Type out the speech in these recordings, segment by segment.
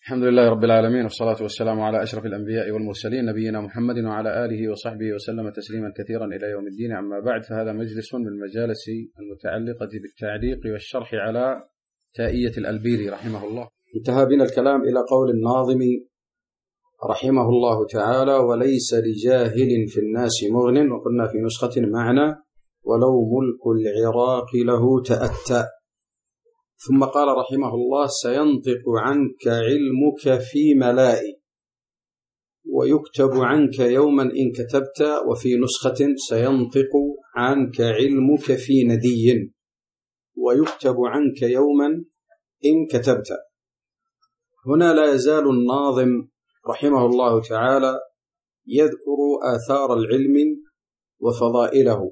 الحمد لله رب العالمين، والصلاة والسلام على أشرف الأنبياء والمرسلين نبينا محمد وعلى آله وصحبه وسلم تسليما كثيرا إلى يوم الدين. أما بعد، فهذا مجلس من المجالس المتعلقة بالتعليق والشرح على تائية الألبيري رحمه الله. انتهى بنا الكلام إلى قول الناظم رحمه الله تعالى: وليس لجاهل في الناس مغن. وقلنا في نسخة معنى ولو ملك العراق له تأتى. ثم قال رحمه الله: سينطق عنك علمك في ملاء ويكتب عنك يوما إن كتبت. وفي نسخة: سينطق عنك علمك في ندي ويكتب عنك يوما إن كتبت. هنا لا يزال الناظم رحمه الله تعالى يذكر آثار العلم وفضائله.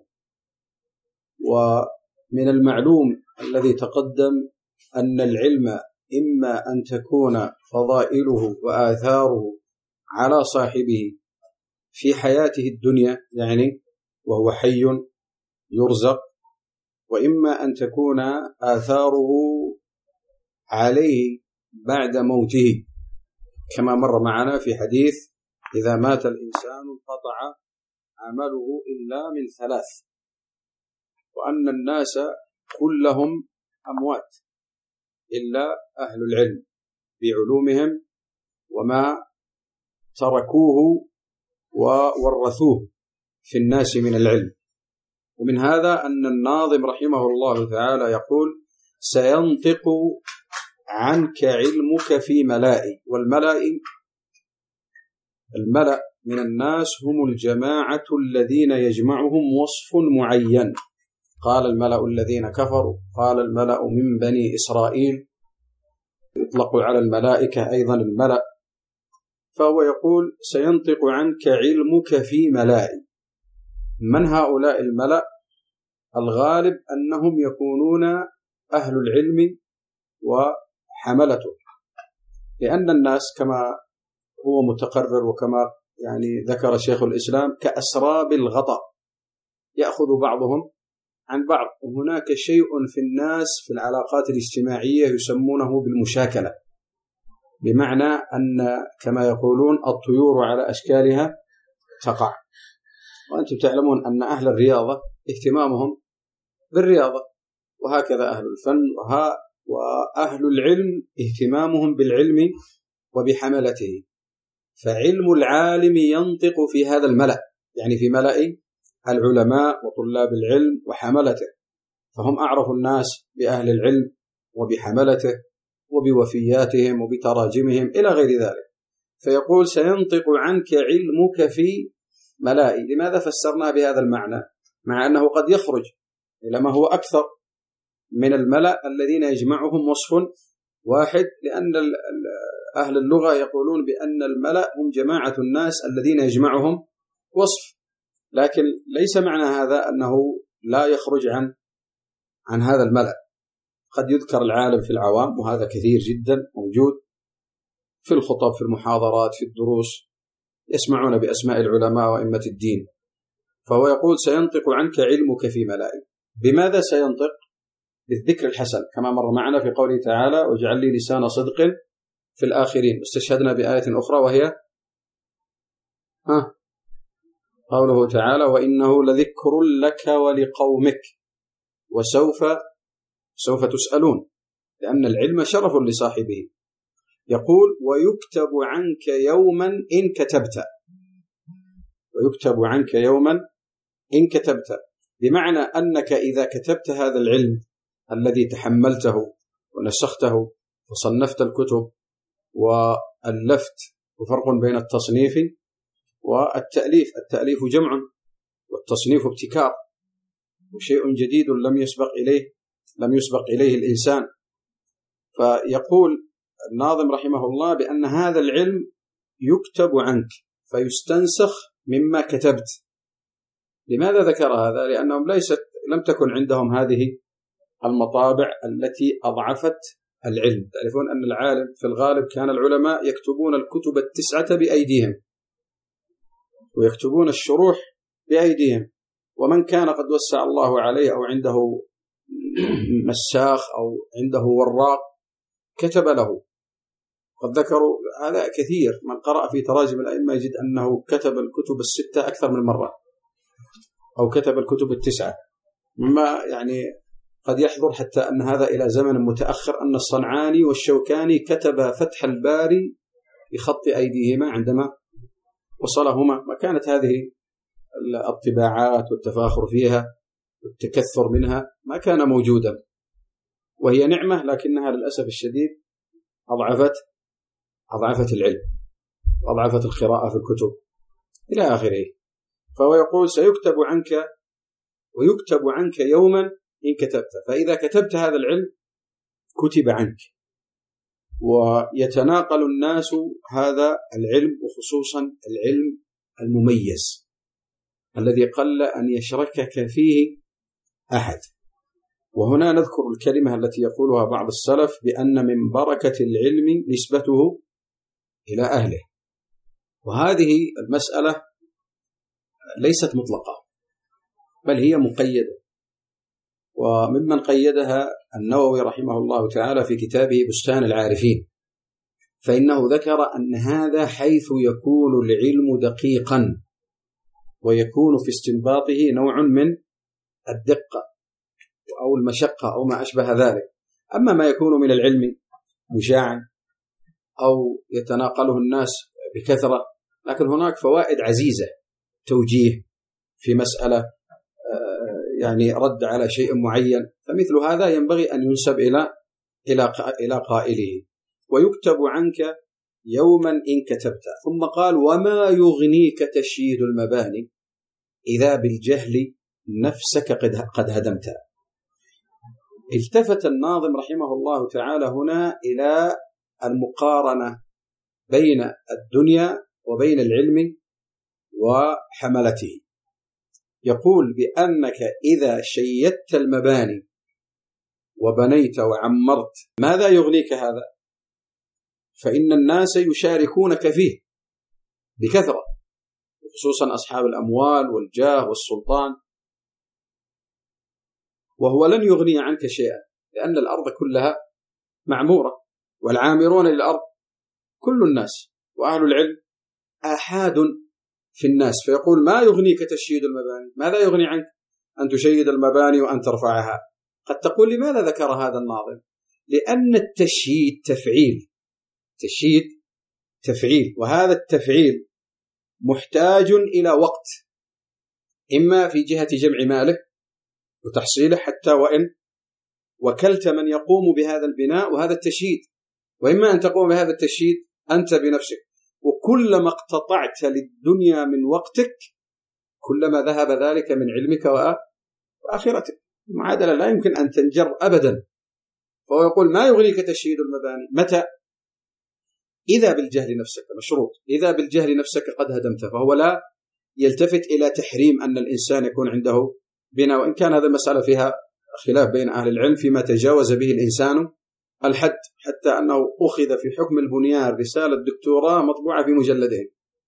ومن المعلوم الذي تقدم أن العلم إما أن تكون فضائله وآثاره على صاحبه في حياته الدنيا، يعني وهو حي يرزق، وإما أن تكون آثاره عليه بعد موته، كما مر معنا في حديث: إذا مات الإنسان انقطع عمله إلا من ثلاث، وأن الناس كلهم أموات إلا أهل العلم بعلومهم وما تركوه وورثوه في الناس من العلم. ومن هذا أن الناظم رحمه الله تعالى يقول: سينطق عنك علمك في ملاء. الملأ من الناس هم الجماعة الذين يجمعهم وصف معين. قال الملأ الذين كفروا، قال الملأ من بني إسرائيل، يطلق على الملائكة أيضا الملأ. فهو يقول: سينطق عنك علمك في ملاء. من هؤلاء الملأ؟ الغالب أنهم يكونون أهل العلم وحملته، لأن الناس كما هو متقرر وكما ذكر شيخ الإسلام كأسراب الغطاء، يأخذ بعضهم عن بعض. وهناك شيء في الناس في العلاقات الاجتماعية يسمونه بالمشاكلة، بمعنى أن كما يقولون الطيور على أشكالها تقع. وأنتم تعلمون أن أهل الرياضة اهتمامهم بالرياضة، وهكذا أهل الفن، وأهل العلم اهتمامهم بالعلم وبحملته. فعلم العالم ينطق في هذا الملأ، يعني في ملأ العلماء وطلاب العلم وحملته، فهم أعرف الناس بأهل العلم وبحملته وبوفياتهم وبتراجمهم إلى غير ذلك. فيقول: سينطق عنك علمك في ملاء. لماذا فسرناه بهذا المعنى مع أنه قد يخرج إلى ما هو أكثر من الملأ الذين يجمعهم وصف واحد؟ لأن أهل اللغة يقولون بأن الملأ هم جماعة الناس الذين يجمعهم وصف، لكن ليس معنى هذا أنه لا يخرج عن هذا الملأ. قد يذكر العالم في العوام، وهذا كثير جدا موجود في الخطب، في المحاضرات، في الدروس، يسمعون بأسماء العلماء وأئمة الدين. فهو يقول: سينطق عنك علمك في ملاء. بماذا سينطق؟ بالذكر الحسن، كما مر معنا في قوله تعالى: واجعل لي لسان صدق في الآخرين. استشهدنا بآية أخرى وهي قوله تعالى: وإنه لذكر لك ولقومك وسوف تسألون، لأن العلم شرف لصاحبه. يقول: ويكتب عنك يوما إن كتبت. ويكتب عنك يوما إن كتبت، بمعنى أنك إذا كتبت هذا العلم الذي تحملته ونسخته وصنفت الكتب وألفت، وفرق بين التصنيف والتأليف. التأليف جمع، والتصنيف ابتكار، وشيء جديد لم يسبق إليه الإنسان. فيقول الناظم رحمه الله بأن هذا العلم يكتب عنك فيستنسخ مما كتبت. لماذا ذكر هذا؟ لأنهم لم تكن عندهم هذه المطابع التي أضعفت العلم. تعرفون أن العالم في الغالب كان العلماء يكتبون الكتب 9 بأيديهم، ويكتبون الشروح بأيديهم. ومن كان قد وسع الله عليه أو عنده مساخ أو عنده وراق كتب له. قد ذكروا هذا كثير، من قرأ في تراجم الأئمة يجد أنه كتب الكتب الستة أكثر من مرة، أو كتب الكتب التسعة، مما يعني قد يحضر حتى أن هذا إلى زمن متأخر أن الصنعاني والشوكاني كتب فتح الباري بخط أيديهما عندما وصلهما، ما كانت هذه الطباعات والتفاخر فيها والتكثر منها ما كان موجودا، وهي نعمة لكنها للأسف الشديد أضعفت العلم وأضعفت القراءة في الكتب إلى آخره. فهو يقول سيكتب عنك ويكتب عنك يوما إن كتبت، فإذا كتبت هذا العلم كتب عنك، ويتناقل الناس هذا العلم، وخصوصا العلم المميز الذي قل أن يشركك فيه أحد. وهنا نذكر الكلمة التي يقولها بعض السلف بأن من بركة العلم نسبته إلى أهله، وهذه المسألة ليست مطلقة بل هي مقيدة، وممن قيدها النووي رحمه الله تعالى في كتابه بستان العارفين، فإنه ذكر أن هذا حيث يكون العلم دقيقا ويكون في استنباطه نوع من الدقة أو المشقة أو ما أشبه ذلك. أما ما يكون من العلم مشاعا أو يتناقله الناس بكثرة، لكن هناك فوائد عزيزة توجيه في مسألة يعني رد على شيء معين، فمثل هذا ينبغي أن ينسب إلى قائله. ويكتب عنك يوما إن كتبت، ثم قال وما يغنيك تشييد المباني إذا بالجهل نفسك قد هدمتها. التفت الناظم رحمه الله تعالى هنا إلى المقارنة بين الدنيا وبين العلم وحملته، يقول بأنك إذا شيدت المباني وبنيت وعمرت ماذا يغنيك هذا؟ فإن الناس يشاركونك فيه بكثرة، خصوصا أصحاب الأموال والجاه والسلطان، وهو لن يغني عنك شيئا، لأن الأرض كلها معمورة والعامرون للأرض كل الناس، وأهل العلم آحاد في الناس. فيقول ما يغنيك تشييد المباني، ماذا يغني عنك أن تشيد المباني وأن ترفعها؟ قد تقول لماذا ذكر هذا الناظم؟ لأن التشييد تفعيل، وهذا التفعيل محتاج إلى وقت، إما في جهة جمع مالك وتحصيله حتى وإن وكلت من يقوم بهذا البناء وهذا التشييد، وإما أن تقوم بهذا التشييد أنت بنفسك. وكلما اقتطعت للدنيا من وقتك كلما ذهب ذلك من علمك وآخرتك. المعادلة لا يمكن أن تنجر أبدا. فهو يقول ما يغنيك تشييد المباني متى؟ إذا بالجهل نفسك، مشروط، إذا بالجهل نفسك قد هدمت. فهو لا يلتفت إلى تحريم أن الإنسان يكون عنده بناء، وإن كان هذا مسألة فيها خلاف بين أهل العلم فيما تجاوز به الإنسان الحد، حتى أنه أخذ في حكم البنيان رسالة دكتوراه مطبوعة في مجلدين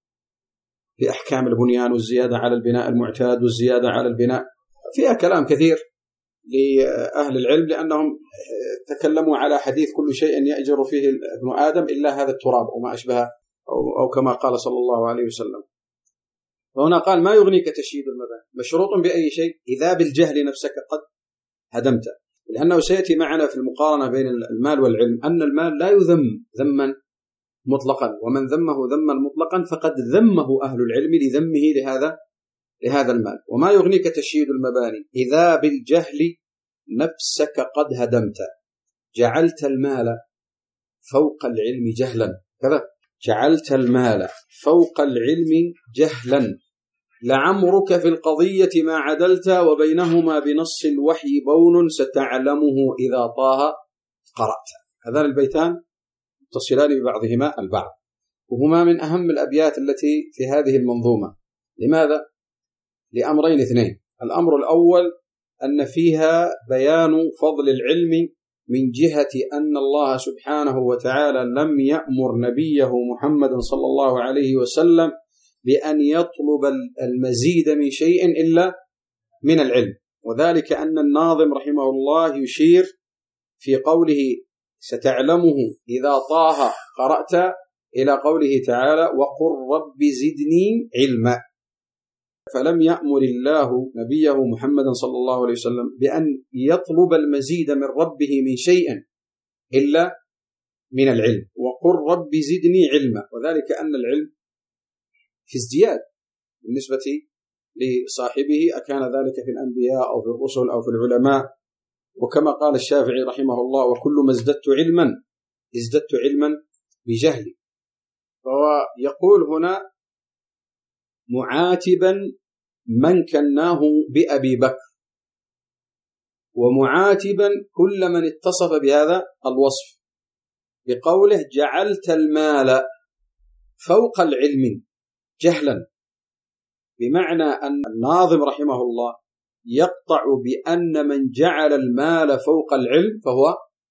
في أحكام البنيان والزيادة على البناء المعتاد والزيادة على البناء، فيها كلام كثير لأهل العلم، لأنهم تكلموا على حديث كل شيء يأجر فيه ابن آدم إلا هذا التراب وما أشبه، أو كما قال صلى الله عليه وسلم. وهنا قال ما يغنيك تشييد المباني، مشروط بأي شيء؟ إذا بالجهل نفسك قد هدمت، لأنه سيأتي معنا في المقارنة بين المال والعلم أن المال لا يذم ذما مطلقا، ومن ذمه ذما مطلقا فقد ذمه أهل العلم لذمه لهذا المال. وما يغنيك تشييد المباني إذا بالجهل نفسك قد هدمت، جعلت المال فوق العلم جهلا، كذا جعلت المال فوق العلم جهلا، لعمرك في القضية ما عدلت، وبينهما بنص الوحي بون ستعلمه إذا طه قرأت. هذان البيتان متصلان ببعضهما البعض، وهما من أهم الأبيات التي في هذه المنظومة. لماذا؟ لأمرين اثنين. الأمر الأول أن فيها بيان فضل العلم من جهة أن الله سبحانه وتعالى لم يأمر نبيه محمد صلى الله عليه وسلم بأن يطلب المزيد من شيء إلا من العلم، وذلك أن الناظم رحمه الله يشير في قوله ستعلمه إذا طه قرأت إلى قوله تعالى وقل رب زدني علما. فلم يأمر الله نبيه محمدا صلى الله عليه وسلم بأن يطلب المزيد من ربه من شيء إلا من العلم. وقل رب زدني علما، وذلك أن العلم في ازدياد بالنسبة لصاحبه، أكان ذلك في الأنبياء أو في الرسل أو في العلماء. وكما قال الشافعي رحمه الله وكل ما ازددت علما بجهلي. فهو يقول هنا معاتبا من كناه بأبي بكر، ومعاتبا كل من اتصف بهذا الوصف بقوله جعلت المال فوق العلم جهلا، بمعنى أن الناظم رحمه الله يقطع بأن من جعل المال فوق العلم فهو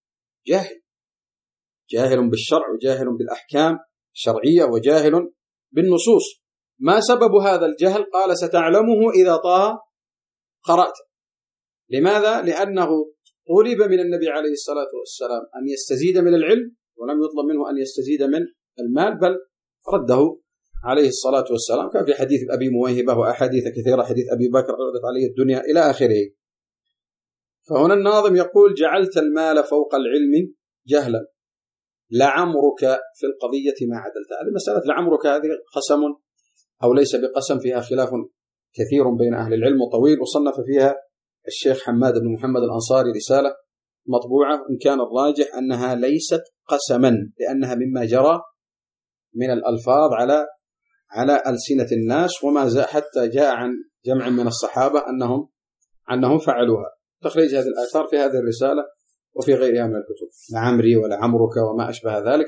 جاهل بالشرع وجاهل بالأحكام الشرعية وجاهل بالنصوص. ما سبب هذا الجهل؟ قال ستعلمه إذا طه قرأت. لماذا؟ لأنه طلب من النبي عليه الصلاة والسلام أن يستزيد من العلم، ولم يطلب منه أن يستزيد من المال، بل رده عليه الصلاة والسلام. كان في حديث أبي مويهبة وأحاديث كثيرة، حديث أبي بكر ردت عليه الدنيا إلى آخره. فهنا الناظم يقول جعلت المال فوق العلم جهلا لعمرك في القضية ما عدلت. هذه مسألة لعمرك هذه قسم أو ليس بقسم، فيها خلاف كثير بين أهل العلم وطويل، وصنف فيها الشيخ حماد بن محمد الأنصاري رسالة مطبوعة، إن كان الراجح أنها ليست قسما لأنها مما جرى من الألفاظ على ألسنة الناس، وما حتى جاء عن جمع من الصحابة أنهم فعلوها. تخريج هذه الآثار في هذه الرسالة وفي غيرها من الكتب، لعمري ولعمرك وما أشبه ذلك،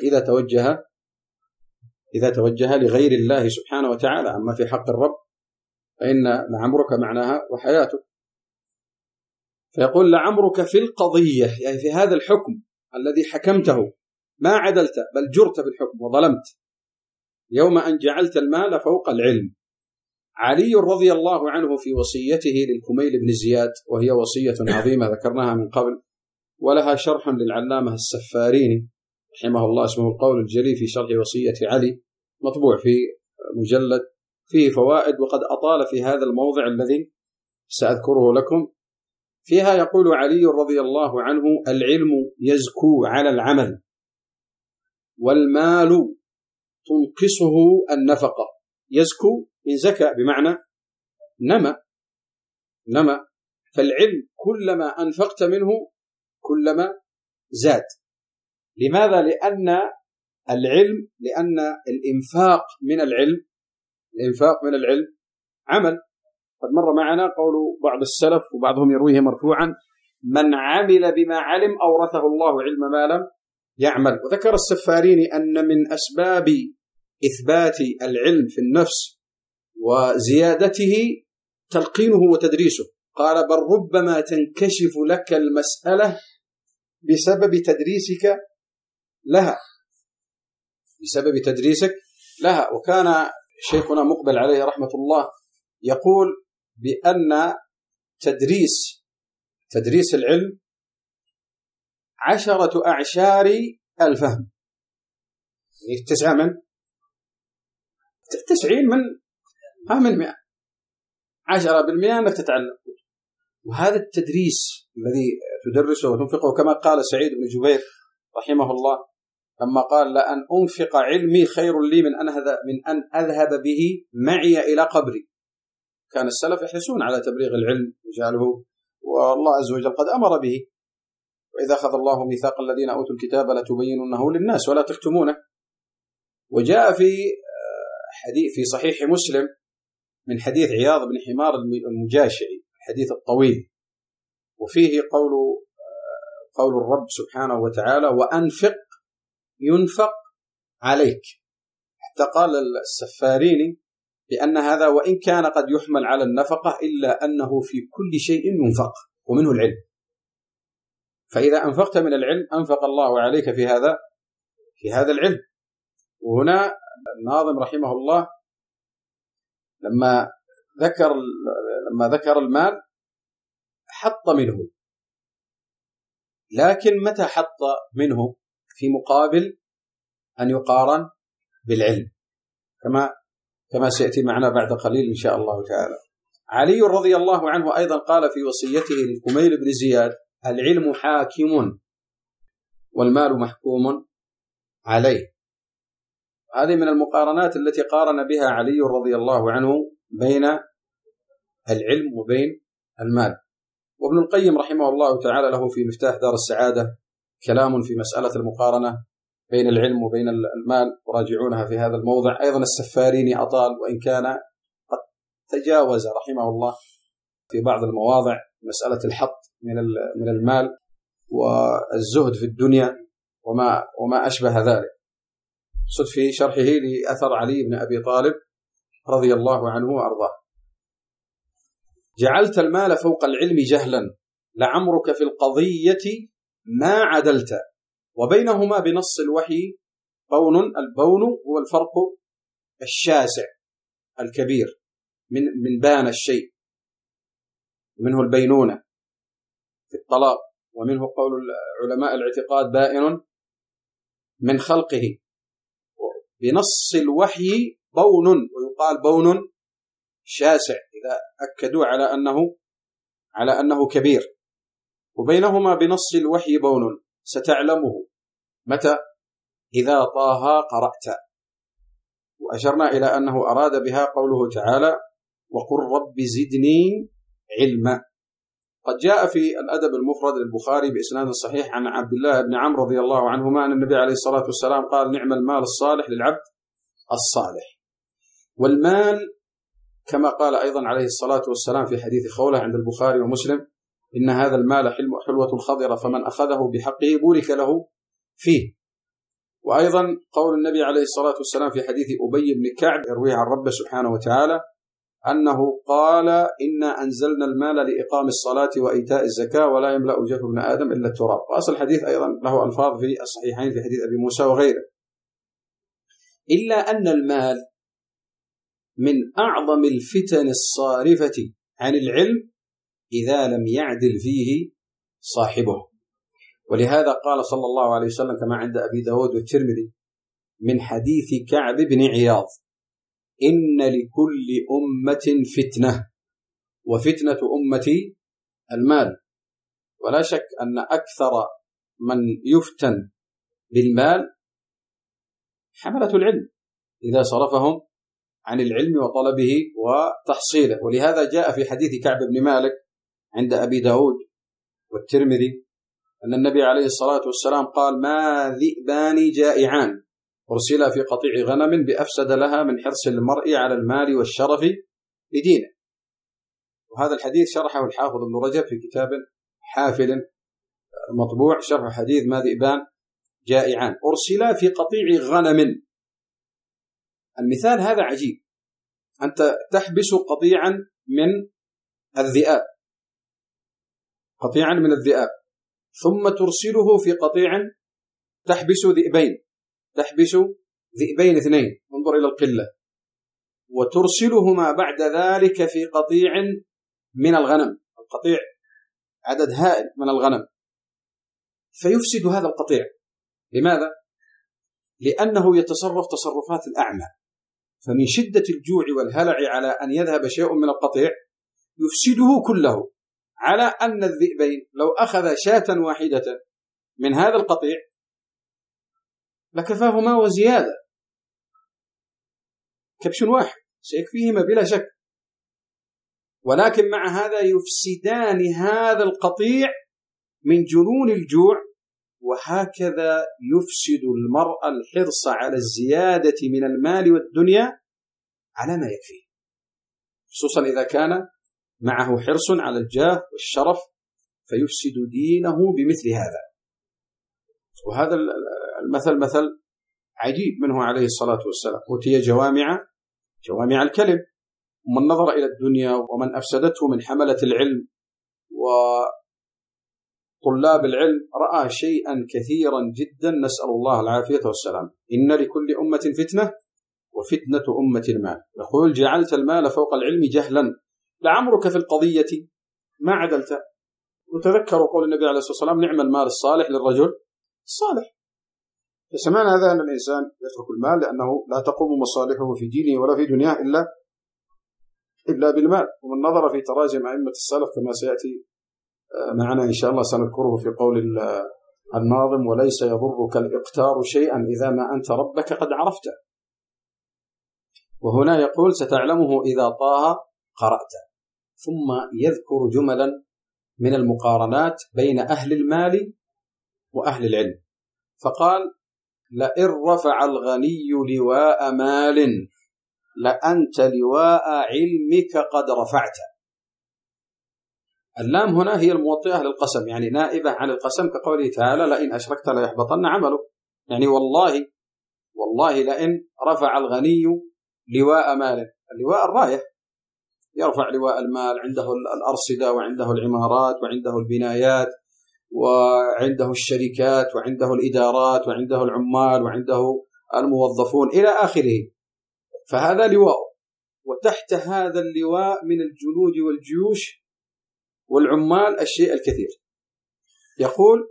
إذا توجه لغير الله سبحانه وتعالى. أما في حق الرب فإن لعمرك معناها وحياته. فيقول لعمرك في القضية، يعني في هذا الحكم الذي حكمته ما عدلت بل جرت في الحكم وظلمت يوم أن جعلت المال فوق العلم. علي رضي الله عنه في وصيته للكميل بن زياد، وهي وصية عظيمة ذكرناها من قبل، ولها شرح للعلامة السفاريني رحمه الله اسمه القول الجلي في شرح وصية علي، مطبوع في مجلد، فيه فوائد وقد أطال في هذا الموضع الذي سأذكره لكم. فيها يقول علي رضي الله عنه العلم يزكو على العمل، والمال تنقصه النفقة. يزكو من زكى بمعنى نمى، فالعلم كلما أنفقت منه كلما زاد. لماذا؟ لأن الإنفاق من العلم عمل. قد مر معنا قول بعض السلف وبعضهم يرويه مرفوعا من عمل بما علم أورثه الله علم ما لم يعمل. وذكر السفاريني أن من أسباب إثبات العلم في النفس وزيادته تلقينه وتدريسه. قال بل ربما تنكشف لك المسألة بسبب تدريسك لها. وكان شيخنا مقبل عليه رحمة الله يقول بأن تدريس العلم 10 أعشار الفهم، 90 من 100، 10% أنك تتعلم. وهذا التدريس الذي تدرسه وتنفقه، كما قال سعيد بن جبير رحمه الله لما قال لأن أنفق علمي خير لي من أن أذهب به معي إلى قبري. كان السلف يحرصون على تبليغ العلم وجعله، والله عز وجل قد أمر به وإذا أخذ الله ميثاق الذين أوتوا الكتاب لتبيننه للناس ولا تكتمونه. وجاء في صحيح مسلم من حديث عياض بن حمار المجاشعي الحديث الطويل، وفيه قول الرب سبحانه وتعالى وأنفق ينفق عليك. حتى قال السفاريني بأن هذا وإن كان قد يحمل على النفقة إلا أنه في كل شيء ينفق ومنه العلم. فإذا أنفقت من العلم أنفق الله عليك في هذا العلم. وهنا الناظم رحمه الله لما ذكر المال حط منه لكن متى حط منه؟ في مقابل أن يقارن بالعلم، كما سيأتي معنا بعد قليل إن شاء الله تعالى. علي رضي الله عنه أيضا قال في وصيته للكميل بن زياد: العلم حاكم والمال محكوم عليه. هذه من المقارنات التي قارن بها علي رضي الله عنه بين العلم وبين المال. وابن القيم رحمه الله تعالى له في مفتاح دار السعادة كلام في مسألة المقارنة بين العلم وبين المال، وراجعونها في هذا الموضع. أيضا السفاريني أطال، وإن كان قد تجاوز رحمه الله في بعض المواضع مسألة الحط من المال والزهد في الدنيا وما أشبه ذلك. صد في شرحه لأثر علي بن أبي طالب رضي الله عنه وأرضاه: جعلت المال فوق العلم جهلا، لعمرك في القضية ما عدلت، وبينهما بنص الوحي بون. البون هو الفرق الشاسع الكبير من بان الشيء، منه البينونة في الطلاق، ومنه قول علماء الاعتقاد بائن من خلقه. بنص الوحي بون، ويقال بون شاسع إذا أكدوا على أنه كبير. وبينهما بنص الوحي بون ستعلمه متى؟ إذا طه قرأت. وأشرنا إلى أنه أراد بها قوله تعالى: وقل رب زدني علما. قد جاء في الأدب المفرد للبخاري بإسناد صحيح عن عبد الله بن عمرو رضي الله عنهما أن النبي عليه الصلاة والسلام قال: نعم المال الصالح للعبد الصالح. والمال كما قال أيضا عليه الصلاة والسلام في حديث خولة عند البخاري ومسلم: إن هذا المال حلوة خضرة فمن أخذه بحقه بورك له فيه. وأيضا قول النبي عليه الصلاة والسلام في حديث أبي بن كعب يرويه عن ربه سبحانه وتعالى أنه قال: إنا أنزلنا المال لإقام الصلاة وإيتاء الزكاة ولا يملأ جوف ابن آدم إلا التراب. وأصل الحديث أيضا له ألفاظ في الصحيحين في حديث أبي موسى وغيره. إلا أن المال من أعظم الفتن الصارفة عن العلم إذا لم يعدل فيه صاحبه. ولهذا قال صلى الله عليه وسلم كما عند أبي داود والترمذي من حديث كعب بن عياض: إن لكل أمة فتنة وفتنة أمتي المال. ولا شك أن أكثر من يفتن بالمال حملة العلم إذا صرفهم عن العلم وطلبه وتحصيله. ولهذا جاء في حديث كعب بن مالك عند أبي داود والترمذي أن النبي عليه الصلاة والسلام قال: ما ذئبان جائعان أرسلا في قطيع غنم بأفسد لها من حرص المرء على المال والشرف لدينه. وهذا الحديث شرحه الحافظ ابن رجب في كتاب حافل مطبوع شرح حديث ما ذئبان جائعان أرسلا في قطيع غنم. المثال هذا عجيب، أنت تحبس قطيعا من الذئاب، قطيعا من الذئاب، ثم ترسله في قطيع تحبس ذئبين، تحبس ذئبين اثنين، انظر إلى القلة، وترسلهما بعد ذلك في قطيع من الغنم، القطيع عدد هائل من الغنم، فيفسد هذا القطيع. لماذا؟ لأنه يتصرف تصرفات الأعمى، فمن شدة الجوع والهلع على أن يذهب شيء من القطيع يفسده كله، على أن الذئبين لو أخذ شاة واحدة من هذا القطيع لكفاهما وزيادة، كبش واحد سيكفيهما بلا شك، ولكن مع هذا يفسدان هذا القطيع من جنون الجوع. وهكذا يفسد المرء الحرص على الزيادة من المال والدنيا على ما يكفيه، خصوصا إذا كان معه حرص على الجاه والشرف، فيفسد دينه بمثل هذا. وهذا المثل مثل عجيب منه عليه الصلاة والسلام: أوتي جوامع الكلم. ومن نظر إلى الدنيا ومن أفسدته من حملة العلم وطلاب العلم رأى شيئا كثيرا جدا، نسأل الله العافية والسلام. إن لكل أمة فتنة وفتنة أمة المال. يقول: جعلت المال فوق العلم جهلا، لعمرك في القضية ما عدلت. وتذكروا قول النبي عليه الصلاة والسلام: نعم المال الصالح للرجل الصالح. فسمعنا هذا أن الإنسان يترك المال لأنه لا تقوم مصالحه في دينه ولا في دنياه إلا بالمال. ومن نظر في تراجم أئمة السلف كما سيأتي معنا إن شاء الله سنذكره في قول الناظم: وليس يضرك الإقتار شيئا إذا ما أنت ربك قد عرفته. وهنا يقول: ستعلمه إذا طه قرأت. ثم يذكر جملا من المقارنات بين أهل المال وأهل العلم، فقال: لئن رفع الغني لواء مال لأنت لواء علمك قد رفعت. اللام هنا هي الموطئة للقسم، يعني نائبة عن القسم، كقوله تعالى: لئن أشركت ليحبطن عمله. يعني والله لئن رفع الغني لواء مال، اللواء الراية، يرفع لواء المال، عنده الأرصدة وعنده العمارات وعنده البنايات وعنده الشركات وعنده الإدارات وعنده العمال وعنده الموظفون إلى آخره، فهذا لواء. وتحت هذا اللواء من الجنود والجيوش والعمال الشيء الكثير. يقول: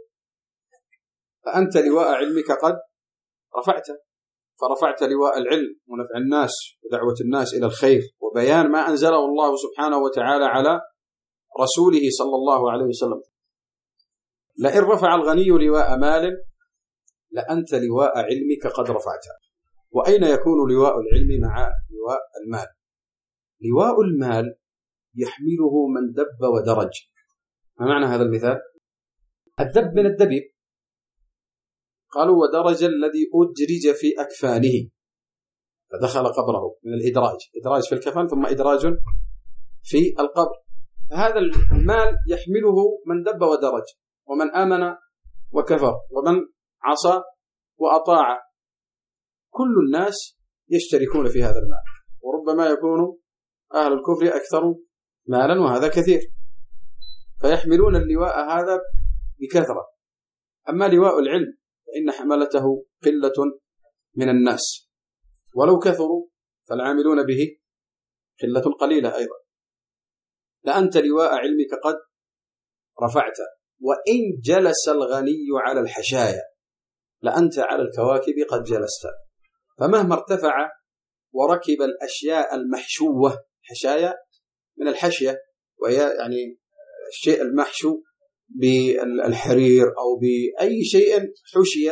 فأنت لواء علمك قد رفعت، فرفعت لواء العلم ونفع الناس ودعوة الناس إلى الخير وبيان ما أنزله الله سبحانه وتعالى على رسوله صلى الله عليه وسلم. لئن رفع الغني لواء مال لأنت لواء علمك قد رفعت. وأين يكون لواء العلم مع لواء المال؟ لواء المال يحمله من دب ودرج. ما معنى هذا المثال؟ الدب من الدبيب، قالوا: ودرج الذي أدرج في أكفانه فدخل قبره، من الإدراج، إدراج في الكفن ثم إدراج في القبر. هذا المال يحمله من دب ودرج، ومن آمن وكفر، ومن عصى وأطاع، كل الناس يشتركون في هذا المال، وربما يكون أهل الكفر أكثر مالا وهذا كثير، فيحملون اللواء هذا بكثرة. أما لواء العلم فإن حملته قلة من الناس، ولو كثروا فالعاملون به قلة قليلة أيضا. لأنت لواء علمك قد رفعت، وإن جلس الغني على الحشايا لأنت على الكواكب قد جلست. فمهما ارتفع وركب الأشياء المحشوة، حشايا من الحشية، وهي يعني الشيء المحشو بالحرير أو بأي شيء حشي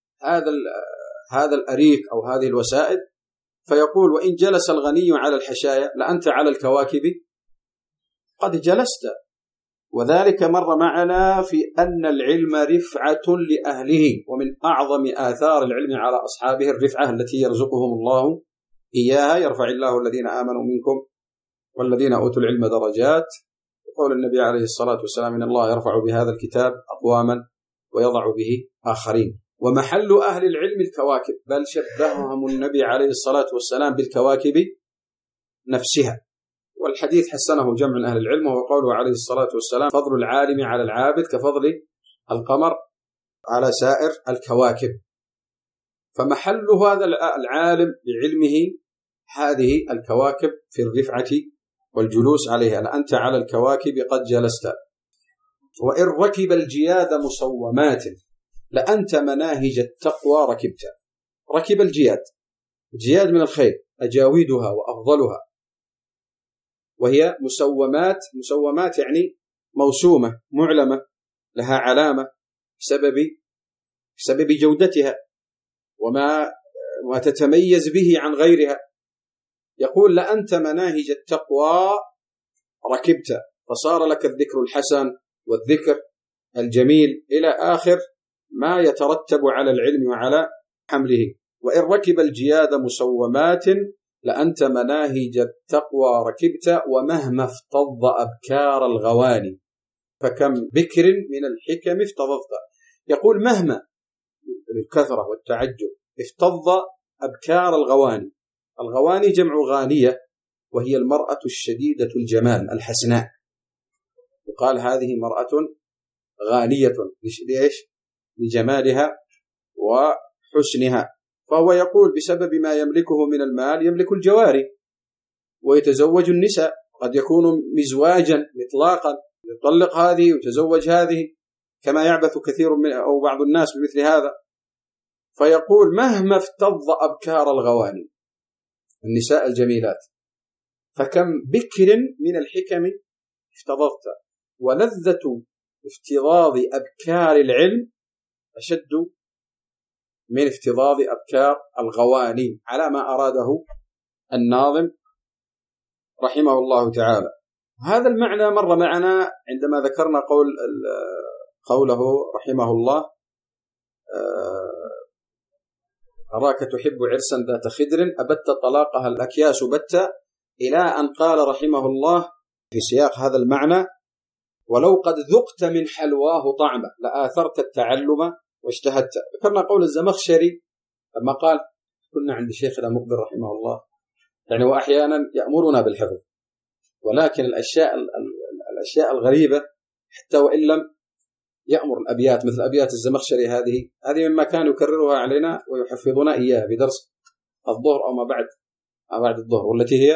هذا الأريك أو هذه الوسائد. فيقول: وإن جلس الغني على الحشايا لأنت على الكواكب قد جلست. وذلك مر معنا في أن العلم رفعة لأهله، ومن أعظم آثار العلم على أصحابه الرفعة التي يرزقهم الله إياها: يرفع الله الذين آمنوا منكم والذين أوتوا العلم درجات. يقول النبي عليه الصلاة والسلام: إن الله يرفع بهذا الكتاب أقواما ويضع به آخرين. ومحل أهل العلم الكواكب، بل شبههم النبي عليه الصلاة والسلام بالكواكب نفسها. والحديث حسنه جمع من أهل العلم، وهو قوله عليه الصلاة والسلام: فضل العالم على العابد كفضل القمر على سائر الكواكب. فمحل هذا العالم بعلمه هذه الكواكب في الرفعة والجلوس عليها. لأنت على الكواكب قد جلست. وإن ركب الجياد مسومات لأنت مناهج التقوى ركبت. ركب الجياد من الخير، أجاويدها وأفضلها، وهي مسومات يعني موسومة معلمة لها علامة بسبب جودتها وما تتميز به عن غيرها. يقول: لأنت مناهج التقوى ركبت، فصار لك الذكر الحسن والذكر الجميل إلى آخر ما يترتب على العلم وعلى حمله. وإن ركب الجياد مسومات لأنت مناهج التقوى ركبت، ومهما افتض أبكار الغواني فكم بكر من الحكم افتضضت. يقول: مهما الكثرة والتعجب، افتض أبكار الغواني. الغواني جمع غانية، وهي المرأة الشديدة الجمال الحسناء، وقال: هذه مرأة غانية. ليش؟ لجمالها وحسنها. فهو يقول: بسبب ما يملكه من المال يملك الجواري ويتزوج النساء، قد يكون مزواجا مطلاقا، يطلق هذه وتزوج هذه، كما يعبث كثير من أو بعض الناس بمثل هذا. فيقول مهما افتض أبكار الغواني، النساء الجميلات، فكم بكر من الحكم افتضضت، ولذة افتضاض أبكار العلم أشد من افتضاض أبكار الغواني، على ما أراده الناظم رحمه الله تعالى. هذا المعنى مر معنا عندما ذكرنا قوله رحمه الله: أراك تحب عرسا ذات خدر أبت طلاقها الأكياس بتا، إلى أن قال رحمه الله في سياق هذا المعنى: ولو قد ذقت من حلواه طعمه لآثرت التعلم واجتهدت. ذكرنا قول الزمخشري لما قال: كنا عند شيخنا مقبل رحمه الله، يعني وأحيانا يأمرنا بالحفظ، ولكن الأشياء الغريبة حتى وإن لم يأمر الأبيات مثل أبيات الزمخشري، هذه مما كان يكررها علينا ويحفظنا إياه بدرس الظهر أو ما بعد الظهر، والتي هي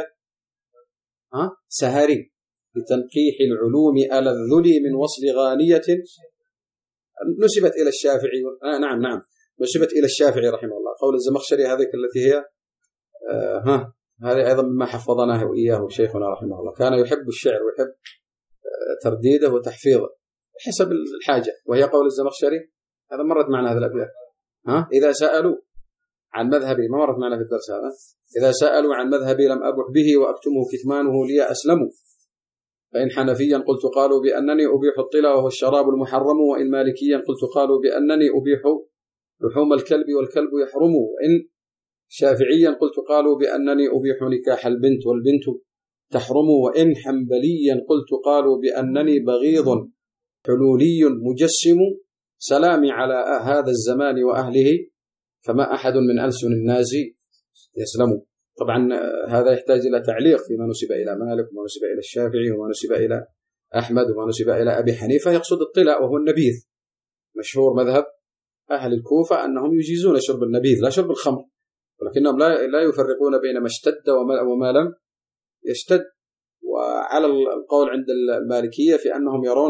سهري بتنقيح العلوم ألذ لي من وصل غانية نسبت إلى الشافعي. نعم نسبت إلى الشافعي رحمه الله. قول الزمخشري هذه التي هي هذه أيضا مما حفظناه وإياه شيخنا رحمه الله. كان يحب الشعر ويحب ترديده وتحفيظه حسب الحاجة، وهي قول الزمخشري. هذا مرت معنا هذا الأبيات. إذا سألوا عن مذهبي، ما مرت معنا في الدرس هذا، إذا سألوا عن مذهبي لم أبح به وأكتمه كتمانه لي أسلم، فإن حنفيا قلت قالوا بأنني أبيح الطلا وهو الشراب المحرم، وإن مالكيا قلت قالوا بأنني أبيح لحوم الكلب والكلب يحرم، وإن شافعيا قلت قالوا بأنني أبيح نكاح البنت والبنت تحرم، وإن حنبليا قلت قالوا بأنني بغيض حلولي مجسم، سلامي على هذا الزمان وأهله فما أحد من ألسن الناس يسلم. طبعا هذا يحتاج إلى تعليق فيما نسب إلى مالك وما نسب إلى الشافعي وما نسب إلى أحمد وما نسب إلى أبي حنيفة. يقصد الطلاء وهو النبيذ، مشهور مذهب أهل الكوفة أنهم يجيزون شرب النبيذ لا شرب الخمر، ولكنهم لا يفرقون بين ما اشتد وما لم يشتد. وعلى القول عند المالكية في أنهم يرون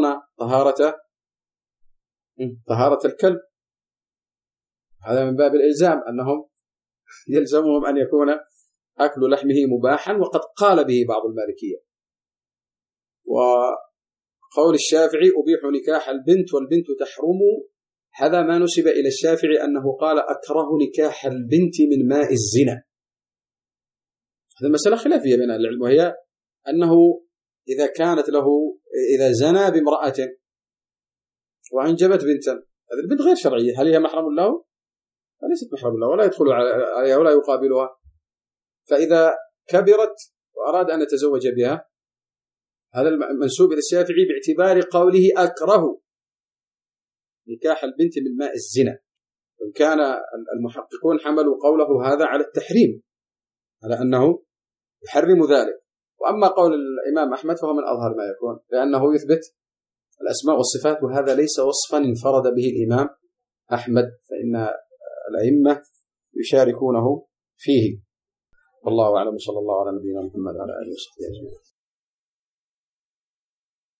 طهارة الكلب، هذا من باب الإلزام، أنهم يلزمهم أن يكون أكل لحمه مباحا، وقد قال به بعض المالكية. وقول الشافعي أبيح نكاح البنت والبنت تحرم، هذا ما نسب إلى الشافعي أنه قال أكره نكاح البنت من ماء الزنا. هذه المسألة خلافية بين العلم، وهي أنه إذا كانت له إذا زنى بامرأة وأنجبت بنتا، هذه البنت غير شرعية، هل هي محرم له؟ ليست محرم له، ولا يدخل عليها ولا يقابلها. فإذا كبرت وأراد أن يتزوج بها، هذا المنسوب إلى الشافعي باعتبار قوله أكره نكاح البنت من ماء الزنا، وإن كان المحققون حملوا قوله هذا على التحريم، على أنه يحرم ذلك. وأما قول الإمام أحمد فهو من أظهر ما يكون، لأنه يثبت الأسماء والصفات، وهذا ليس وصفا انفرد به الإمام أحمد، فإن الأئمة يشاركونه فيه. والله أعلم، صلى الله على نبينا محمد وعلى آله وصحبه أجمعين.